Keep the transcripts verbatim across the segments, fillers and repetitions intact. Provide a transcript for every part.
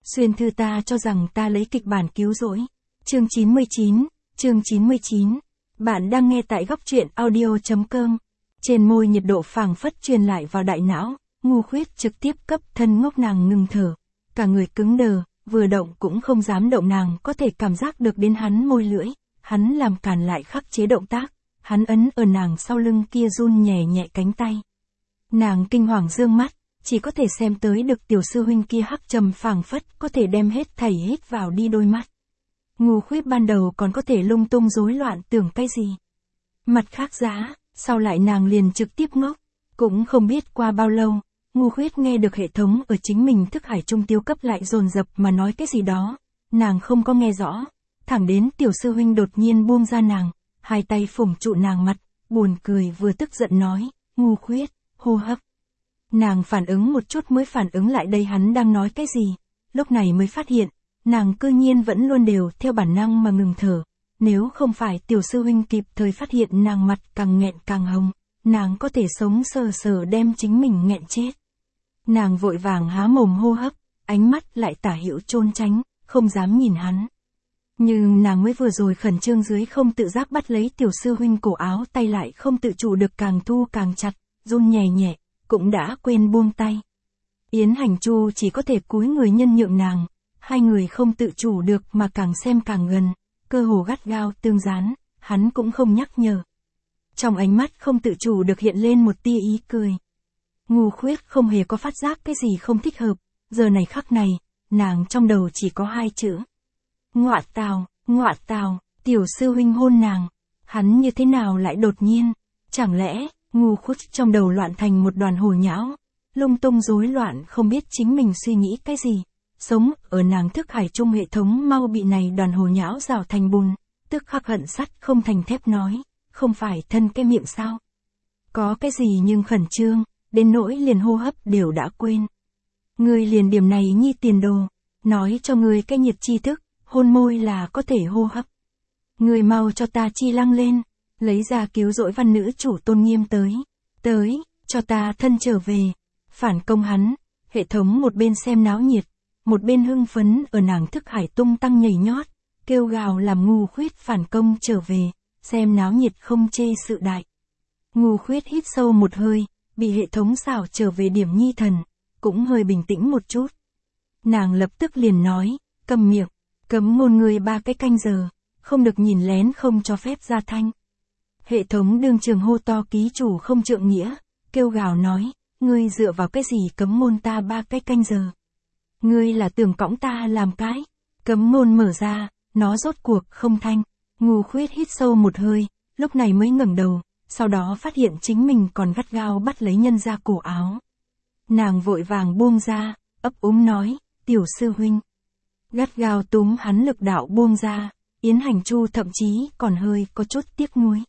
Xuyên thư ta cho rằng ta lấy kịch bản cứu rỗi. Chương chín mươi chín, chương chín mươi chín. Bạn đang nghe tại góc truyện audio chấm com. Trên môi nhiệt độ phảng phất truyền lại vào đại não, Ngu Khuyết trực tiếp cấp thân ngốc nàng ngừng thở. Cả người cứng đờ, vừa động cũng không dám động, nàng có thể cảm giác được đến hắn môi lưỡi. Hắn làm cản lại khắc chế động tác, hắn ấn ở nàng sau lưng kia run nhẹ nhẹ cánh tay. Nàng kinh hoàng dương mắt, chỉ có thể xem tới được tiểu sư huynh kia hắc trầm phảng phất có thể đem hết thảy hít vào đi đôi mắt. Ngu Khuyết ban đầu còn có thể lung tung rối loạn tưởng cái gì. Mặt khác giá, sau lại nàng liền trực tiếp ngốc. Cũng không biết qua bao lâu, Ngu Khuyết nghe được hệ thống ở chính mình thức hải trung tiêu cấp lại dồn dập mà nói cái gì đó. Nàng không có nghe rõ, thẳng đến tiểu sư huynh đột nhiên buông ra nàng, hai tay phủng trụ nàng mặt, buồn cười vừa tức giận nói, Ngu Khuyết, hô hấp. Nàng phản ứng một chút mới phản ứng lại đây hắn đang nói cái gì, lúc này mới phát hiện, nàng cư nhiên vẫn luôn đều theo bản năng mà ngừng thở. Nếu không phải tiểu sư huynh kịp thời phát hiện nàng mặt càng nghẹn càng hồng, nàng có thể sống sờ sờ đem chính mình nghẹn chết. Nàng vội vàng há mồm hô hấp, ánh mắt lại tả hữu trôn tránh, không dám nhìn hắn. Nhưng nàng mới vừa rồi khẩn trương dưới không tự giác bắt lấy tiểu sư huynh cổ áo, tay lại không tự chủ được càng thu càng chặt, run nhẹ nhẹ, cũng đã quên buông tay. Yến Hành Chu chỉ có thể cúi người nhân nhượng nàng, hai người không tự chủ được mà càng xem càng gần, cơ hồ gắt gao tương dán, hắn cũng không nhắc nhở. Trong ánh mắt không tự chủ được hiện lên một tia ý cười. Ngu Khuyết không hề có phát giác cái gì không thích hợp, giờ này khắc này, nàng trong đầu chỉ có hai chữ. Ngọa tào, ngọa tào, tiểu sư huynh hôn nàng, hắn như thế nào lại đột nhiên, chẳng lẽ, Ngu Khuyết trong đầu loạn thành một đoàn hồ nhão, lung tung rối loạn không biết chính mình suy nghĩ cái gì. Sống ở nàng thức hải trung hệ thống mau bị này đoàn hồ nhão rào thành bùn, tức khắc hận sắt không thành thép nói, không phải thân cái miệng sao? Có cái gì nhưng khẩn trương, đến nỗi liền hô hấp đều đã quên. Ngươi liền điểm này nhi tiền đồ, nói cho ngươi cái nhiệt tri thức, hôn môi là có thể hô hấp. Ngươi mau cho ta chi lăng lên, lấy ra cứu rỗi văn nữ chủ tôn nghiêm tới, tới, cho ta thân trở về, phản công hắn, hệ thống một bên xem náo nhiệt, một bên hưng phấn ở nàng thức hải tung tăng nhảy nhót, kêu gào làm Ngu Khuyết phản công trở về, xem náo nhiệt không chê sự đại. Ngu Khuyết hít sâu một hơi, bị hệ thống xảo trở về điểm nhi thần, cũng hơi bình tĩnh một chút. Nàng lập tức liền nói, câm miệng, cấm ngôn người ba cái canh giờ, không được nhìn lén không cho phép ra thanh. Hệ thống đương trường hô to ký chủ không trượng nghĩa, kêu gào nói, ngươi dựa vào cái gì cấm ngôn ta ba cái canh giờ. Ngươi là tưởng cõng ta làm cái, cấm ngôn mở ra, nó rốt cuộc không thanh. Ngu Khuyết hít sâu một hơi, lúc này mới ngẩng đầu, sau đó phát hiện chính mình còn gắt gao bắt lấy nhân ra cổ áo. Nàng vội vàng buông ra, ấp úng nói, tiểu sư huynh. Gắt gao túm hắn lực đạo buông ra, Yến Hành Chu thậm chí còn hơi có chút tiếc nuối.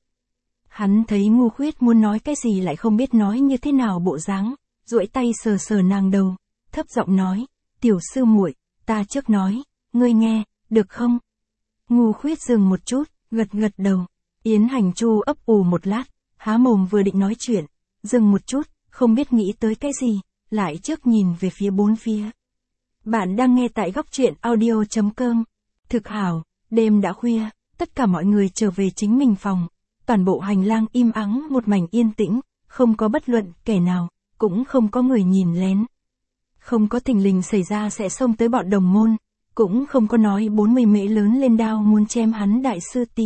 Hắn thấy Ngu Khuyết muốn nói cái gì lại không biết nói như thế nào bộ dáng, duỗi tay sờ sờ nàng đầu, thấp giọng nói, tiểu sư muội, ta trước nói, ngươi nghe, được không? Ngu Khuyết dừng một chút, gật gật đầu. Yến Hành Chu ấp ủ một lát, há mồm vừa định nói chuyện, dừng một chút, không biết nghĩ tới cái gì, lại trước nhìn về phía bốn phía. Bạn đang nghe tại góc truyện audio chấm com. Thực hảo, đêm đã khuya, tất cả mọi người trở về chính mình phòng, toàn bộ hành lang im ắng một mảnh yên tĩnh, không có bất luận kẻ nào, cũng không có người nhìn lén. Không có thình lình xảy ra sẽ xông tới bọn đồng môn, cũng không có nói bốn mươi mễ lớn lên đao muốn chém hắn đại sư tỷ.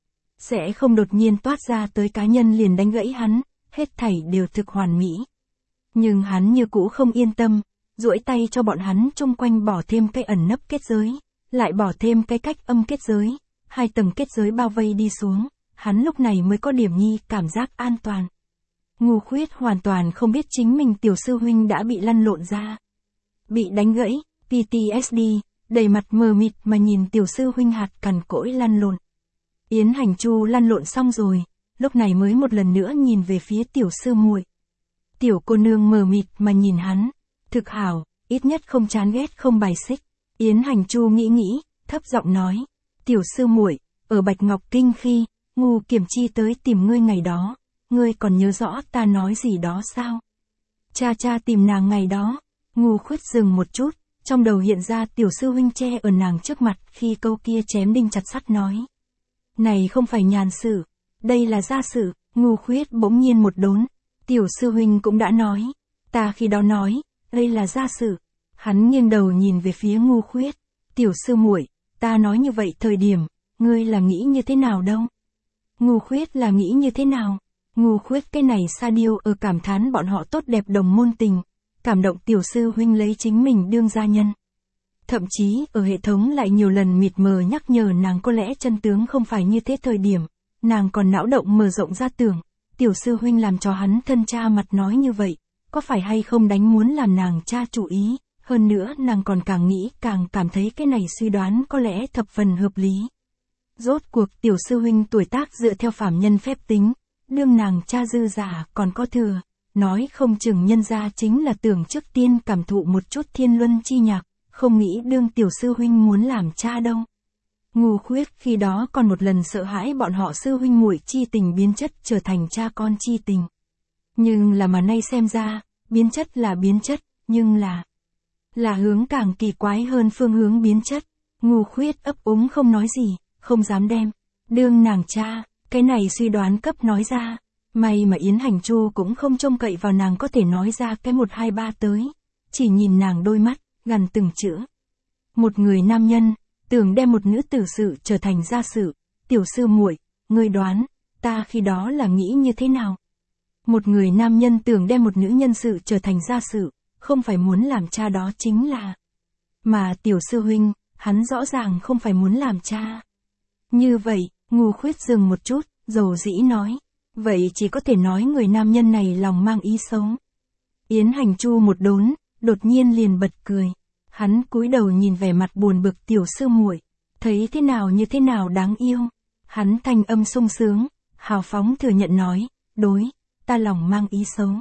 Sẽ không đột nhiên toát ra tới cá nhân liền đánh gãy hắn, hết thảy đều thực hoàn mỹ. Nhưng hắn như cũ không yên tâm, duỗi tay cho bọn hắn chung quanh bỏ thêm cái ẩn nấp kết giới, lại bỏ thêm cái cách âm kết giới, hai tầng kết giới bao vây đi xuống, hắn lúc này mới có điểm nhi cảm giác an toàn. Ngu Khuyết hoàn toàn không biết chính mình tiểu sư huynh đã bị lăn lộn ra. Bị đánh gãy, pê tê ét đê, đầy mặt mờ mịt mà nhìn tiểu sư huynh hạt cằn cỗi lăn lộn. Yến Hành Chu lăn lộn xong rồi, lúc này mới một lần nữa nhìn về phía tiểu sư muội. Tiểu cô nương mờ mịt mà nhìn hắn, thực hảo, ít nhất không chán ghét không bài xích. Yến Hành Chu nghĩ nghĩ, thấp giọng nói, tiểu sư muội, ở Bạch Ngọc Kinh khi, Ngu Kiểm Chi tới tìm ngươi ngày đó, ngươi còn nhớ rõ ta nói gì đó sao? Cha cha tìm nàng ngày đó, Ngu Khuyết dừng một chút, trong đầu hiện ra tiểu sư huynh che ở nàng trước mặt khi câu kia chém đinh chặt sắt nói. Này không phải nhàn sự, đây là gia sự. Ngu Khuyết bỗng nhiên một đốn, tiểu sư huynh cũng đã nói, ta khi đó nói, đây là gia sự. Hắn nghiêng đầu nhìn về phía Ngu Khuyết, tiểu sư muội, ta nói như vậy thời điểm, ngươi là nghĩ như thế nào đâu? Ngu Khuyết là nghĩ như thế nào? Ngu Khuyết cái này sa điêu ở cảm thán bọn họ tốt đẹp đồng môn tình, cảm động tiểu sư huynh lấy chính mình đương gia nhân. Thậm chí ở hệ thống lại nhiều lần mịt mờ nhắc nhở nàng có lẽ chân tướng không phải như thế thời điểm, nàng còn não động mở rộng ra tưởng, tiểu sư huynh làm cho hắn thân cha mặt nói như vậy, có phải hay không đánh muốn làm nàng cha chủ ý, hơn nữa nàng còn càng nghĩ càng cảm thấy cái này suy đoán có lẽ thập phần hợp lý. Rốt cuộc tiểu sư huynh tuổi tác dựa theo phàm nhân phép tính, đương nàng cha dư giả còn có thừa, nói không chừng nhân gia chính là tưởng trước tiên cảm thụ một chút thiên luân chi nhạc, không nghĩ đương tiểu sư huynh muốn làm cha đâu. Ngu Khuyết khi đó còn một lần sợ hãi bọn họ sư huynh muội chi tình biến chất trở thành cha con chi tình. Nhưng là mà nay xem ra, biến chất là biến chất, nhưng là là hướng càng kỳ quái hơn phương hướng biến chất. Ngu Khuyết ấp úng không nói gì, không dám đem đương nàng cha, cái này suy đoán cấp nói ra. May mà Yến Hành Chu cũng không trông cậy vào nàng có thể nói ra cái một hai ba tới, chỉ nhìn nàng đôi mắt, gần từng chữ. Một người nam nhân tưởng đem một nữ tử sự trở thành gia sự, tiểu sư muội, ngươi đoán, ta khi đó là nghĩ như thế nào? Một người nam nhân tưởng đem một nữ nhân sự trở thành gia sự, không phải muốn làm cha đó chính là. Mà tiểu sư huynh, hắn rõ ràng không phải muốn làm cha. Như vậy, Ngu Khuyết dừng một chút, dầu dĩ nói, vậy chỉ có thể nói người nam nhân này lòng mang ý xấu. Yến Hành Chu một đốn, đột nhiên liền bật cười. Hắn cúi đầu nhìn vẻ mặt buồn bực tiểu sư muội, thấy thế nào như thế nào đáng yêu. Hắn thanh âm sung sướng, hào phóng thừa nhận nói, đối, ta lòng mang ý xấu.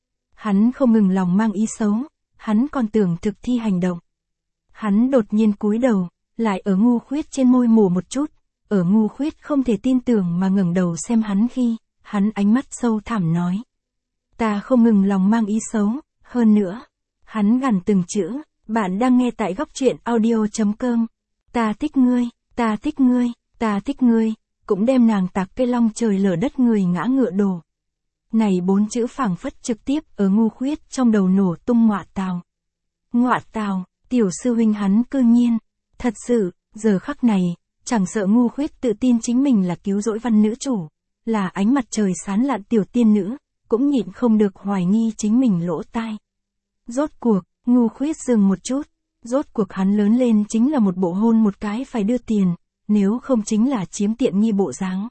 Hắn không ngừng lòng mang ý xấu, hắn còn tưởng thực thi hành động. Hắn đột nhiên cúi đầu, lại ở Ngu Khuyết trên môi mổ một chút, ở Ngu Khuyết không thể tin tưởng mà ngẩng đầu xem hắn khi, hắn ánh mắt sâu thẳm nói. Ta không ngừng lòng mang ý xấu, hơn nữa, hắn gằn từng chữ. Bạn đang nghe tại góc truyện audio chấm com. Ta thích ngươi, ta thích ngươi, ta thích ngươi, cũng đem nàng tạc cây long trời lở đất người ngã ngựa đổ. Này bốn chữ phảng phất trực tiếp ở Ngu Khuyết trong đầu nổ tung ngọa tào. Ngọa tào, tiểu sư huynh hắn cư nhiên. Thật sự, giờ khắc này, chẳng sợ Ngu Khuyết tự tin chính mình là cứu rỗi văn nữ chủ, là ánh mặt trời sáng lạn tiểu tiên nữ, cũng nhịn không được hoài nghi chính mình lỗ tai. Rốt cuộc, Ngu Khuyết dừng một chút, rốt cuộc hắn lớn lên chính là một bộ hôn một cái phải đưa tiền, nếu không chính là chiếm tiện nghi bộ dáng.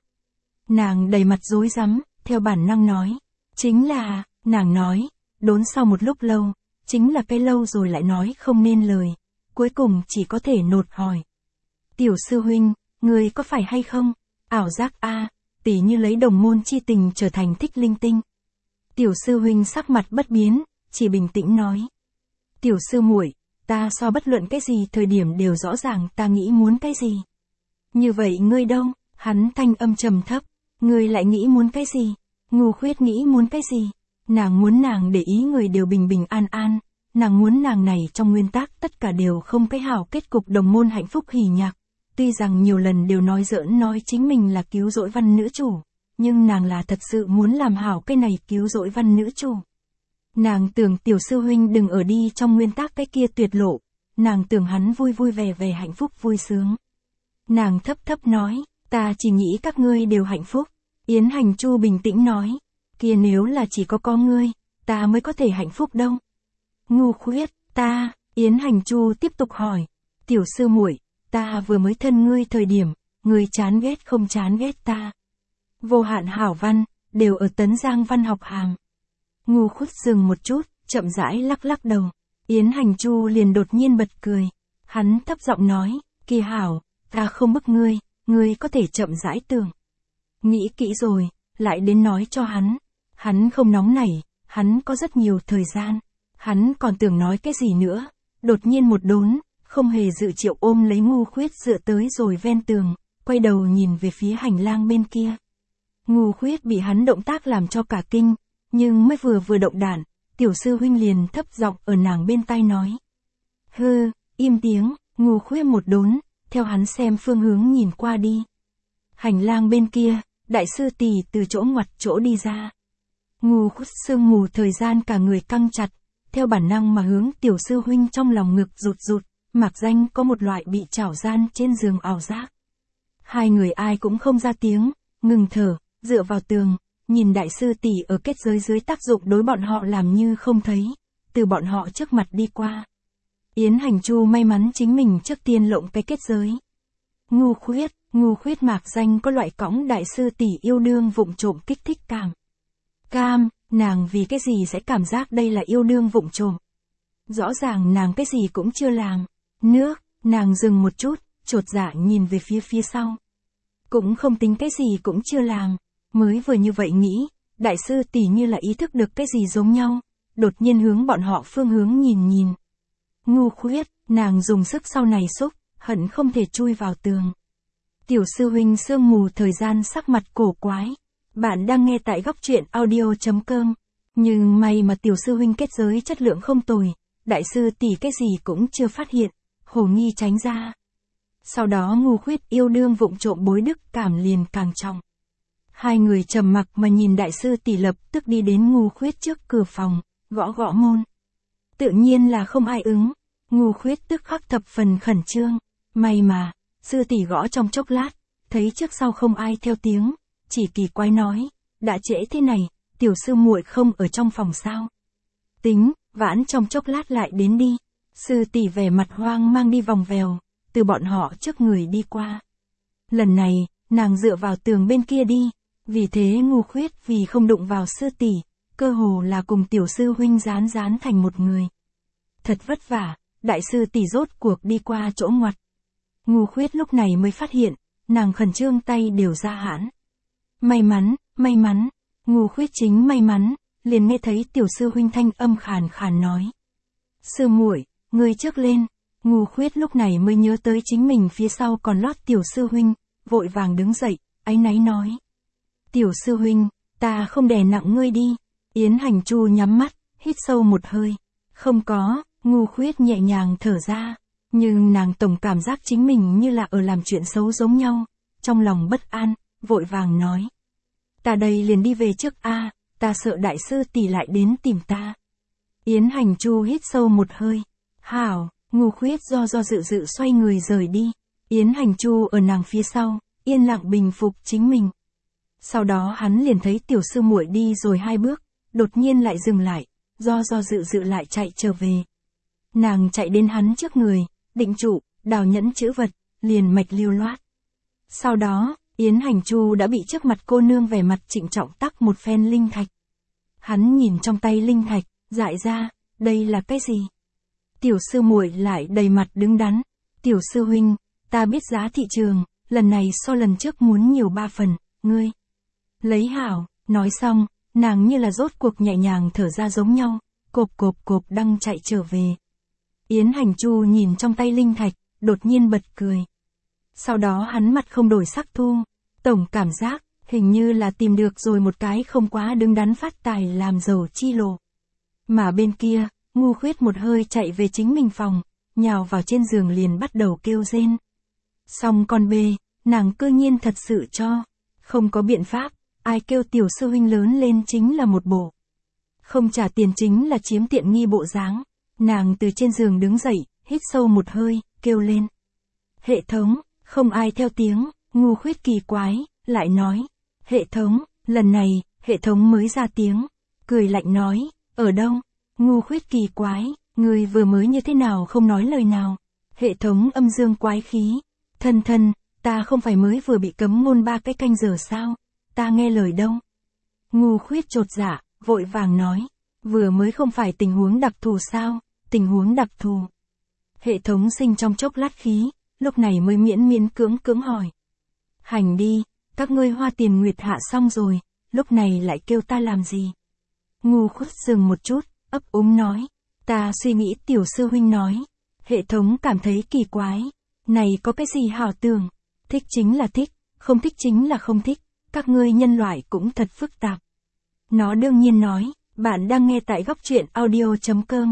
Nàng đầy mặt rối rắm, theo bản năng nói, chính là, nàng nói, đốn sau một lúc lâu, chính là cái lâu rồi lại nói không nên lời, cuối cùng chỉ có thể nột hỏi. Tiểu sư huynh, người có phải hay không? Ảo giác a, tỉ như lấy đồng môn chi tình trở thành thích linh tinh. Tiểu sư huynh sắc mặt bất biến, chỉ bình tĩnh nói. Tiểu sư muội, ta so bất luận cái gì thời điểm đều rõ ràng ta nghĩ muốn cái gì. Như vậy ngươi đâu? Hắn thanh âm trầm thấp, ngươi lại nghĩ muốn cái gì? Ngu Khuyết nghĩ muốn cái gì? Nàng muốn nàng để ý người đều bình bình an an, nàng muốn nàng này trong nguyên tắc tất cả đều không cái hảo kết cục đồng môn hạnh phúc hỉ nhạc. Tuy rằng nhiều lần đều nói giỡn nói chính mình là cứu rỗi văn nữ chủ, nhưng nàng là thật sự muốn làm hảo cái này cứu rỗi văn nữ chủ. Nàng tưởng tiểu sư huynh đừng ở đi trong nguyên tắc cái kia tuyệt lộ, nàng tưởng hắn vui vui vẻ vẻ hạnh phúc vui sướng. Nàng thấp thấp nói, ta chỉ nghĩ các ngươi đều hạnh phúc. Yến Hành Chu bình tĩnh nói, kia nếu là chỉ có có ngươi, ta mới có thể hạnh phúc đâu. Ngu Khuyết, ta, Yến Hành Chu tiếp tục hỏi, tiểu sư muội, ta vừa mới thân ngươi thời điểm, ngươi chán ghét không chán ghét ta. Vô hạn hảo văn, đều ở Tấn Giang văn học hàm. Ngu Khuyết dừng một chút, chậm rãi lắc lắc đầu. Yến Hành Chu liền đột nhiên bật cười. Hắn thấp giọng nói, kỳ hảo, ta không bức ngươi, ngươi có thể chậm rãi tưởng. Nghĩ kỹ rồi, lại đến nói cho hắn. Hắn không nóng nảy, hắn có rất nhiều thời gian. Hắn còn tưởng nói cái gì nữa. Đột nhiên một đốn, không hề dự triệu ôm lấy Ngu Khuyết dựa tới rồi ven tường, quay đầu nhìn về phía hành lang bên kia. Ngu Khuyết bị hắn động tác làm cho cả kinh, nhưng mới vừa vừa động đạn, tiểu sư huynh liền thấp giọng ở nàng bên tai nói. Hư, im tiếng, Ngô Khuyết một đốn, theo hắn xem phương hướng nhìn qua đi. Hành lang bên kia, đại sư tỷ từ chỗ ngoặt chỗ đi ra. Ngô Khuyết sương mù thời gian cả người căng chặt, theo bản năng mà hướng tiểu sư huynh trong lòng ngực rụt rụt, mạc danh có một loại bị trảo gian trên giường ảo giác. Hai người ai cũng không ra tiếng, ngừng thở, dựa vào tường, nhìn đại sư tỷ ở kết giới dưới tác dụng đối bọn họ làm như không thấy, từ bọn họ trước mặt đi qua. Yến Hành Chu may mắn chính mình trước tiên lộng cái kết giới. Ngô Khuyết, Ngô Khuyết mạc danh có loại cõng đại sư tỷ yêu đương vụng trộm kích thích cảm. Cam, nàng vì cái gì sẽ cảm giác đây là yêu đương vụng trộm? Rõ ràng nàng cái gì cũng chưa làm. Nước, nàng dừng một chút, chột dạ nhìn về phía phía sau. Cũng không tính cái gì cũng chưa làm. Mới vừa như vậy nghĩ, đại sư tỷ như là ý thức được cái gì giống nhau, đột nhiên hướng bọn họ phương hướng nhìn nhìn. Ngô Khuyết, nàng dùng sức sau này xúc, hận không thể chui vào tường. Tiểu sư huynh sương mù thời gian sắc mặt cổ quái. Bạn đang nghe tại góc truyện audio chấm com. Nhưng may mà tiểu sư huynh kết giới chất lượng không tồi, đại sư tỷ cái gì cũng chưa phát hiện, hồ nghi tránh ra. Sau đó Ngô Khuyết yêu đương vụng trộm bối đức cảm liền càng trọng. Hai người trầm mặc mà nhìn đại sư tỷ lập tức đi đến Ngô Khuyết trước cửa phòng, gõ gõ môn. Tự nhiên là không ai ứng, Ngô Khuyết tức khắc thập phần khẩn trương. May mà, sư tỷ gõ trong chốc lát, thấy trước sau không ai theo tiếng, chỉ kỳ quái nói, đã trễ thế này, tiểu sư muội không ở trong phòng sao? Tính, vãn trong chốc lát lại đến đi. Sư tỷ vẻ mặt hoang mang đi vòng vèo, từ bọn họ trước người đi qua. Lần này, nàng dựa vào tường bên kia đi, vì thế Ngô Khuyết vì không đụng vào sư tỷ, cơ hồ là cùng tiểu sư huynh dán dán thành một người. Thật vất vả, đại sư tỷ rốt cuộc đi qua chỗ ngoặt. Ngô Khuyết lúc này mới phát hiện, nàng khẩn trương tay đều ra hãn. May mắn, may mắn, Ngô Khuyết chính may mắn, liền nghe thấy tiểu sư huynh thanh âm khàn khàn nói. Sư muội, ngươi trước lên. Ngô Khuyết lúc này mới nhớ tới chính mình phía sau còn lót tiểu sư huynh, vội vàng đứng dậy, áy náy nói. Tiểu sư huynh, ta không đè nặng ngươi đi. Yến Hành Chu nhắm mắt, hít sâu một hơi. Không có, Ngô Khuyết nhẹ nhàng thở ra, nhưng nàng tổng cảm giác chính mình như là ở làm chuyện xấu giống nhau, trong lòng bất an, vội vàng nói. Ta đây liền đi về trước a, à, ta sợ đại sư tỷ lại đến tìm ta. Yến Hành Chu hít sâu một hơi. Hảo, Ngô Khuyết do do dự dự xoay người rời đi. Yến Hành Chu ở nàng phía sau, yên lặng bình phục chính mình. Sau đó hắn liền thấy tiểu sư muội đi rồi hai bước, đột nhiên lại dừng lại, do do dự dự lại chạy trở về. Nàng chạy đến hắn trước người, định trụ, đào nhẫn chữ vật, liền mạch lưu loát. Sau đó, Yến Hành Chu đã bị trước mặt cô nương vẻ mặt trịnh trọng tắc một phen linh thạch. Hắn nhìn trong tay linh thạch, dại ra, đây là cái gì? Tiểu sư muội lại đầy mặt đứng đắn. Tiểu sư huynh, ta biết giá thị trường, lần này so lần trước muốn nhiều ba phần, ngươi. Lấy hảo, nói xong, nàng như là rốt cuộc nhẹ nhàng thở ra giống nhau, cộp cộp cộp đang chạy trở về. Yến Hành Chu nhìn trong tay linh thạch, đột nhiên bật cười. Sau đó hắn mặt không đổi sắc thu, tổng cảm giác, hình như là tìm được rồi một cái không quá đứng đắn phát tài làm giàu chi lộ. Mà bên kia, Ngô Khuyết một hơi chạy về chính mình phòng, nhào vào trên giường liền bắt đầu kêu rên. Xong con bê, nàng cơ nhiên thật sự cho, không có biện pháp, ai kêu tiểu sư huynh lớn lên chính là một bộ. Không trả tiền chính là chiếm tiện nghi bộ dáng. Nàng từ trên giường đứng dậy, hít sâu một hơi, kêu lên. Hệ thống, không ai theo tiếng, Ngô Khuyết kỳ quái, lại nói. Hệ thống, lần này, hệ thống mới ra tiếng, cười lạnh nói, ở đâu? Ngô Khuyết kỳ quái, người vừa mới như thế nào không nói lời nào. Hệ thống âm dương quái khí, thân thân, ta không phải mới vừa bị cấm ngôn ba cái canh giờ sao, ta nghe lời đâu. Ngô Khuyết chột dạ, vội vàng nói, vừa mới không phải tình huống đặc thù sao, tình huống đặc thù. Hệ thống sinh trong chốc lát khí, lúc này mới miễn miễn cưỡng cưỡng hỏi. Hành đi, các ngươi hoa tiền nguyệt hạ xong rồi, lúc này lại kêu ta làm gì? Ngô Khuyết dừng một chút, ấp úng nói, ta suy nghĩ tiểu sư huynh nói. Hệ thống cảm thấy kỳ quái, này có cái gì hảo tưởng, thích chính là thích, không thích chính là không thích, các ngươi nhân loại cũng thật phức tạp. Nó đương nhiên nói, bạn đang nghe tại góc truyện audio chấm com.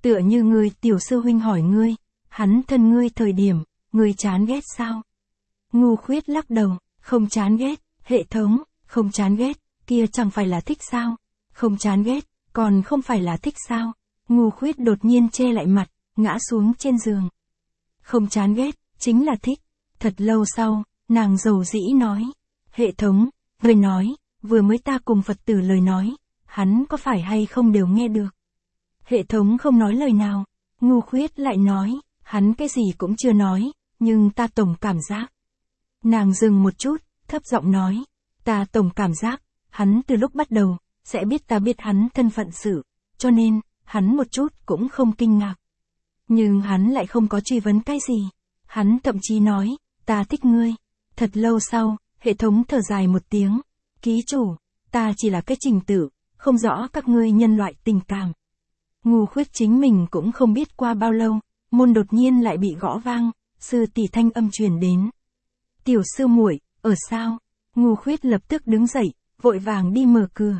Tựa như người tiểu sư huynh hỏi ngươi, hắn thân ngươi thời điểm, ngươi chán ghét sao? Ngu Khuyết lắc đầu, không chán ghét, hệ thống, không chán ghét, kia chẳng phải là thích sao? Không chán ghét, còn không phải là thích sao? Ngu Khuyết đột nhiên che lại mặt, ngã xuống trên giường. Không chán ghét, chính là thích. Thật lâu sau, nàng dầu dĩ nói. Hệ thống, người nói, vừa mới ta cùng Phật tử lời nói, hắn có phải hay không đều nghe được. Hệ thống không nói lời nào. Ngu Khuyết lại nói, hắn cái gì cũng chưa nói, nhưng ta tổng cảm giác. Nàng dừng một chút, thấp giọng nói, ta tổng cảm giác, hắn từ lúc bắt đầu, sẽ biết ta biết hắn thân phận sự, cho nên, hắn một chút cũng không kinh ngạc. Nhưng hắn lại không có truy vấn cái gì. Hắn thậm chí nói, ta thích ngươi. Thật lâu sau, hệ thống thở dài một tiếng. Ký chủ, ta chỉ là cái trình tự, không rõ các ngươi nhân loại tình cảm. Ngu Khuyết chính mình cũng không biết qua bao lâu, môn đột nhiên lại bị gõ vang, sư tỷ thanh âm truyền đến. Tiểu sư muội, ở sao? Ngu Khuyết lập tức đứng dậy, vội vàng đi mở cửa.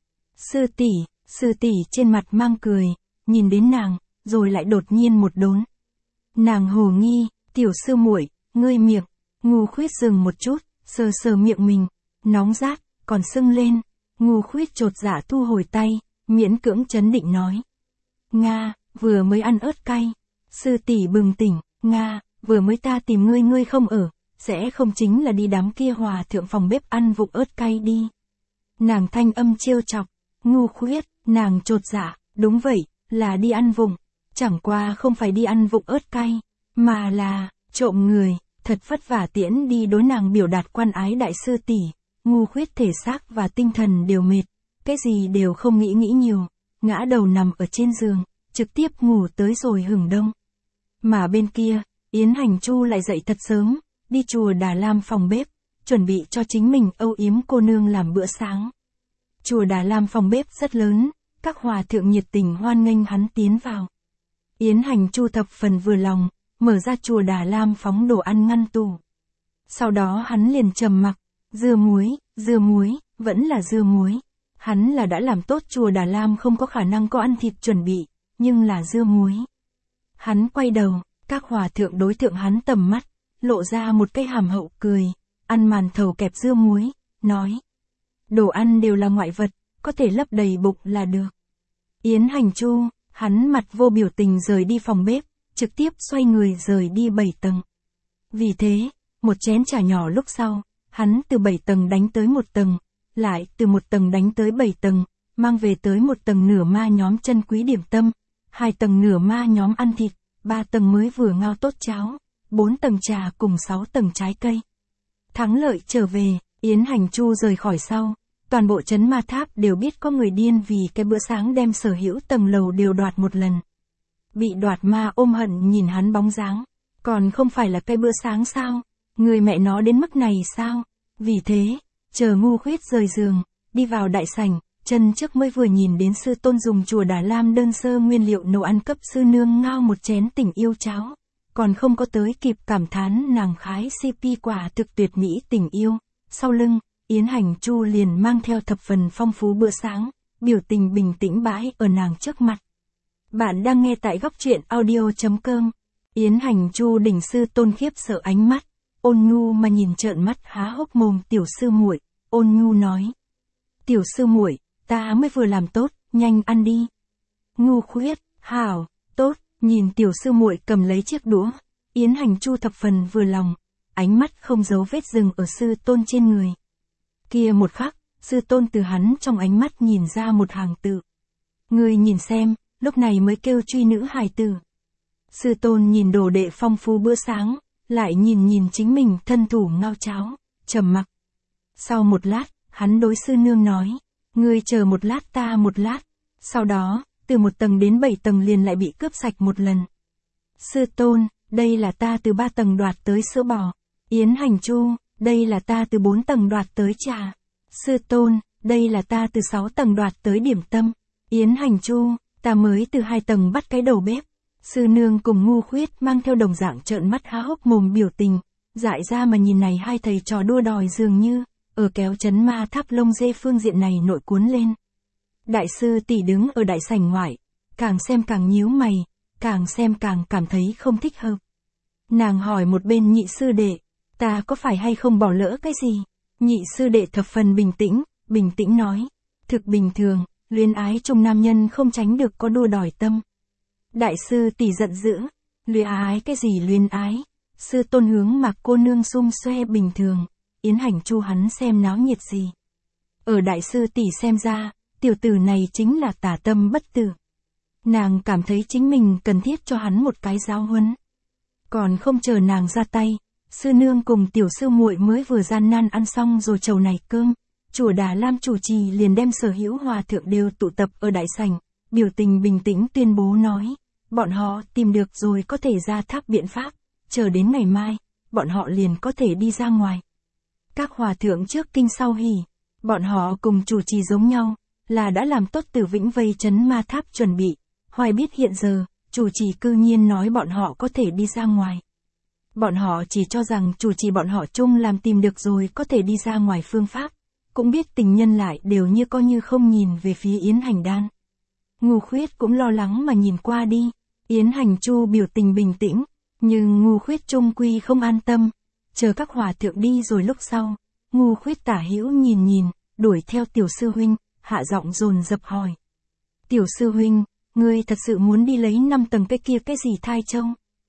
Sư tỷ, sư tỷ trên mặt mang cười, nhìn đến nàng, rồi lại đột nhiên một đốn. Nàng hồ nghi, tiểu sư muội, ngươi miệng. Ngu Khuyết dừng một chút, sờ sờ miệng mình, nóng rát, còn sưng lên. Ngu Khuyết chột dạ thu hồi tay, miễn cưỡng trấn định nói. Nga, vừa mới ăn ớt cay. Sư tỷ bừng tỉnh, Nga, vừa mới ta tìm ngươi ngươi không ở, sẽ không chính là đi đám kia hòa thượng phòng bếp ăn vụng ớt cay đi. Nàng thanh âm trêu chọc. Ngu Khuyết, nàng chột dạ, đúng vậy, là đi ăn vụng. Chẳng qua không phải đi ăn vụng ớt cay, mà là, trộm người, thật vất vả tiễn đi đối nàng biểu đạt quan ái đại sư tỷ. Ngu Khuyết thể xác và tinh thần đều mệt, cái gì đều không nghĩ nghĩ nhiều, ngã đầu nằm ở trên giường, trực tiếp ngủ tới rồi hừng đông. Mà bên kia, Yến Hành Chu lại dậy thật sớm, đi chùa Đà Lam phòng bếp, chuẩn bị cho chính mình âu yếm cô nương làm bữa sáng. Chùa Đà Lam phòng bếp rất lớn, các hòa thượng nhiệt tình hoan nghênh hắn tiến vào. Yến Hành Chu thập phần vừa lòng, mở ra chùa Đà Lam phóng đồ ăn ngăn tủ. Sau đó hắn liền trầm mặc, dưa muối, dưa muối, vẫn là dưa muối. Hắn là đã làm tốt chùa Đà Lam không có khả năng có ăn thịt chuẩn bị, nhưng là dưa muối. Hắn quay đầu, các hòa thượng đối thượng hắn tầm mắt, lộ ra một cái hàm hậu cười, ăn màn thầu kẹp dưa muối, nói. Đồ ăn đều là ngoại vật, có thể lấp đầy bụng là được. Yến Hành Chu, hắn mặt vô biểu tình rời đi phòng bếp, trực tiếp xoay người rời đi bảy tầng. Vì thế, một chén trà nhỏ lúc sau, hắn từ bảy tầng đánh tới một tầng, lại từ một tầng đánh tới bảy tầng, mang về tới một tầng nửa ma nhóm chân quý điểm tâm, hai tầng nửa ma nhóm ăn thịt, ba tầng mới vừa ngao tốt cháo, bốn tầng trà cùng sáu tầng trái cây. Thắng lợi trở về, Yến Hành Chu rời khỏi sau, toàn bộ trấn ma tháp đều biết có người điên vì cái bữa sáng đem sở hữu tầng lầu đều đoạt một lần. Bị đoạt ma ôm hận nhìn hắn bóng dáng, còn không phải là cái bữa sáng sao, người mẹ nó đến mức này sao, vì thế, chờ Ngu Khuyết rời giường, đi vào đại sảnh, chân trước mới vừa nhìn đến sư tôn dùng chùa Đà Lam đơn sơ nguyên liệu nấu ăn cấp sư nương ngao một chén tình yêu cháo, còn không có tới kịp cảm thán nàng khái xê pê quả thực tuyệt mỹ tình yêu, sau lưng, Yến Hành Chu liền mang theo thập phần phong phú bữa sáng, biểu tình bình tĩnh bãi ở nàng trước mặt. Bạn đang nghe tại góc truyện audio chấm com. Yến Hành Chu đỉnh sư tôn khiếp sợ ánh mắt, ôn nhu mà nhìn trợn mắt há hốc mồm tiểu sư muội, ôn nhu nói. Tiểu sư muội, ta mới vừa làm tốt, nhanh ăn đi. Ngu Khuyết, hảo, tốt, nhìn tiểu sư muội cầm lấy chiếc đũa, Yến Hành Chu thập phần vừa lòng, ánh mắt không giấu vết dừng ở sư tôn trên người. Kia một khắc, sư tôn từ hắn trong ánh mắt nhìn ra một hàng tự. Ngươi nhìn xem, lúc này mới kêu truy nữ hài tử. Sư tôn nhìn đồ đệ phong phú bữa sáng, lại nhìn nhìn chính mình thân thủ ngao cháo, trầm mặc. Sau một lát, hắn đối sư nương nói, ngươi chờ một lát ta một lát. Sau đó, từ một tầng đến bảy tầng liền lại bị cướp sạch một lần. Sư tôn, đây là ta từ ba tầng đoạt tới sữa bò. Yến Hành Chu, đây là ta từ bốn tầng đoạt tới trà. Sư tôn, đây là ta từ sáu tầng đoạt tới điểm tâm. Yến Hành Chu, ta mới từ hai tầng bắt cái đầu bếp. Sư nương cùng Ngu Khuyết mang theo đồng dạng trợn mắt há hốc mồm biểu tình, dại ra mà nhìn này hai thầy trò đua đòi dường như, ở kéo chấn ma tháp lông dê phương diện này nội cuốn lên. Đại sư tỷ đứng ở đại sảnh ngoại, càng xem càng nhíu mày, càng xem càng cảm thấy không thích hợp. Nàng hỏi một bên nhị sư đệ, ta có phải hay không bỏ lỡ cái gì? Nhị sư đệ thập phần bình tĩnh, bình tĩnh nói, thực bình thường, luyến ái trong nam nhân không tránh được có đua đòi tâm. Đại sư tỷ giận dữ, luyến ái cái gì luyến ái? Sư tôn hướng Mạc cô nương xung xoe bình thường, Yến Hành Chu hắn xem náo nhiệt gì. Ở đại sư tỷ xem ra, tiểu tử này chính là tà tâm bất tử. Nàng cảm thấy chính mình cần thiết cho hắn một cái giáo huấn. Còn không chờ nàng ra tay, sư nương cùng tiểu sư muội mới vừa gian nan ăn xong rồi chầu này cơm, chùa Đà Lam chủ trì liền đem sở hữu hòa thượng đều tụ tập ở đại sảnh, biểu tình bình tĩnh tuyên bố nói, bọn họ tìm được rồi có thể ra tháp biện pháp, chờ đến ngày mai, bọn họ liền có thể đi ra ngoài. Các hòa thượng trước kinh sau hỉ, bọn họ cùng chủ trì giống nhau, là đã làm tốt từ Vĩnh Vây trấn ma tháp chuẩn bị, hoài biết hiện giờ, chủ trì cư nhiên nói bọn họ có thể đi ra ngoài. Bọn họ chỉ cho rằng chủ trì bọn họ chung làm tìm được rồi có thể đi ra ngoài phương pháp, cũng biết tình nhân lại đều như coi như không nhìn về phía Yến Hành Đan. Ngô Khuyết cũng lo lắng mà nhìn qua đi, Yến Hành Chu biểu tình bình tĩnh, nhưng Ngô Khuyết trung quy không an tâm, chờ các hòa thượng đi rồi lúc sau, Ngô Khuyết tả hữu nhìn nhìn, đuổi theo tiểu sư huynh, hạ giọng dồn dập hỏi. Tiểu sư huynh, ngươi thật sự muốn đi lấy năm tầng cái kia cái gì thai châu?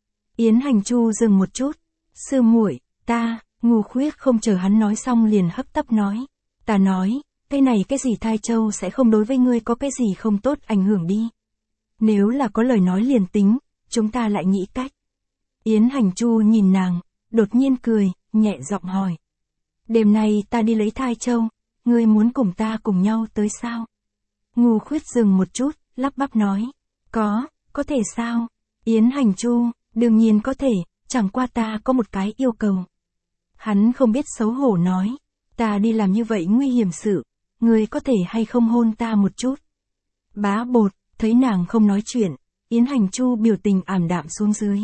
Yến Hành Chu dừng một chút, sư muội, ta, Ngô Khuyết không chờ hắn nói xong liền hấp tấp nói, ta nói, cái này cái gì thai châu sẽ không đối với ngươi có cái gì không tốt ảnh hưởng đi. Nếu là có lời nói liền tính, chúng ta lại nghĩ cách. Yến Hành Chu nhìn nàng, đột nhiên cười, nhẹ giọng hỏi. Đêm nay ta đi lấy thai châu, ngươi muốn cùng ta cùng nhau tới sao? Ngô Khuyết dừng một chút, lắp bắp nói, có, có thể sao? Yến Hành Chu, đương nhiên có thể, chẳng qua ta có một cái yêu cầu. Hắn không biết xấu hổ nói, ta đi làm như vậy nguy hiểm sự, ngươi có thể hay không hôn ta một chút? Bá bột, thấy nàng không nói chuyện, Yến Hành Chu biểu tình ảm đạm xuống dưới.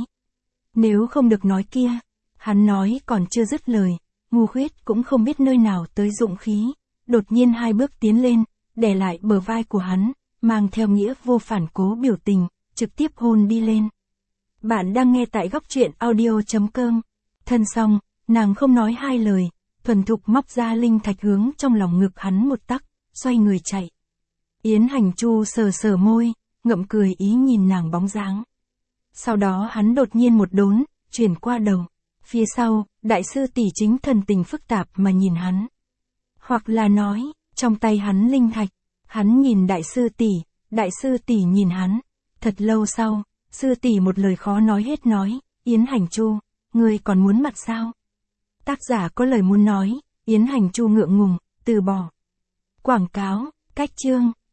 Nếu không được nói kia, hắn nói còn chưa dứt lời, Ngô Khuyết cũng không biết nơi nào tới dụng khí, đột nhiên hai bước tiến lên, đè lại bờ vai của hắn, mang theo nghĩa vô phản cố biểu tình, trực tiếp hôn đi lên. Bạn đang nghe tại góc truyện audio chấm com. Thân xong, nàng không nói hai lời, thuần thục móc ra linh thạch hướng trong lòng ngực hắn một tắc, xoay người chạy. Yến Hành Chu sờ sờ môi, ngậm cười ý nhìn nàng bóng dáng. Sau đó hắn đột nhiên một đốn, chuyển qua đầu. Phía sau, đại sư tỷ chính thần tình phức tạp mà nhìn hắn. Hoặc là nói, trong tay hắn linh thạch, hắn nhìn đại sư tỷ, đại sư tỷ nhìn hắn. Thật lâu sau, sư tỷ một lời khó nói hết nói, Yến Hành Chu, ngươi còn muốn mặt sao? Tác giả có lời muốn nói, Yến Hành Chu ngượng ngùng, từ bỏ. Quảng cáo, cách chương.